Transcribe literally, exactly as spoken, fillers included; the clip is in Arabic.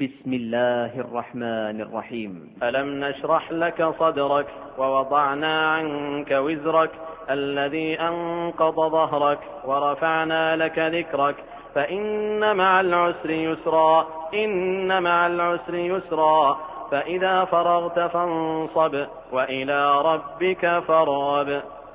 بسم الله الرحمن الرحيم. ألم نشرح لك صدرك ووضعنا عنك وزرك الذي أنقض ظهرك ورفعنا لك ذكرك فإن مع العسر يسرا إن مع العسر يسرا فإذا فرغت فانصب وإلى ربك فارغب.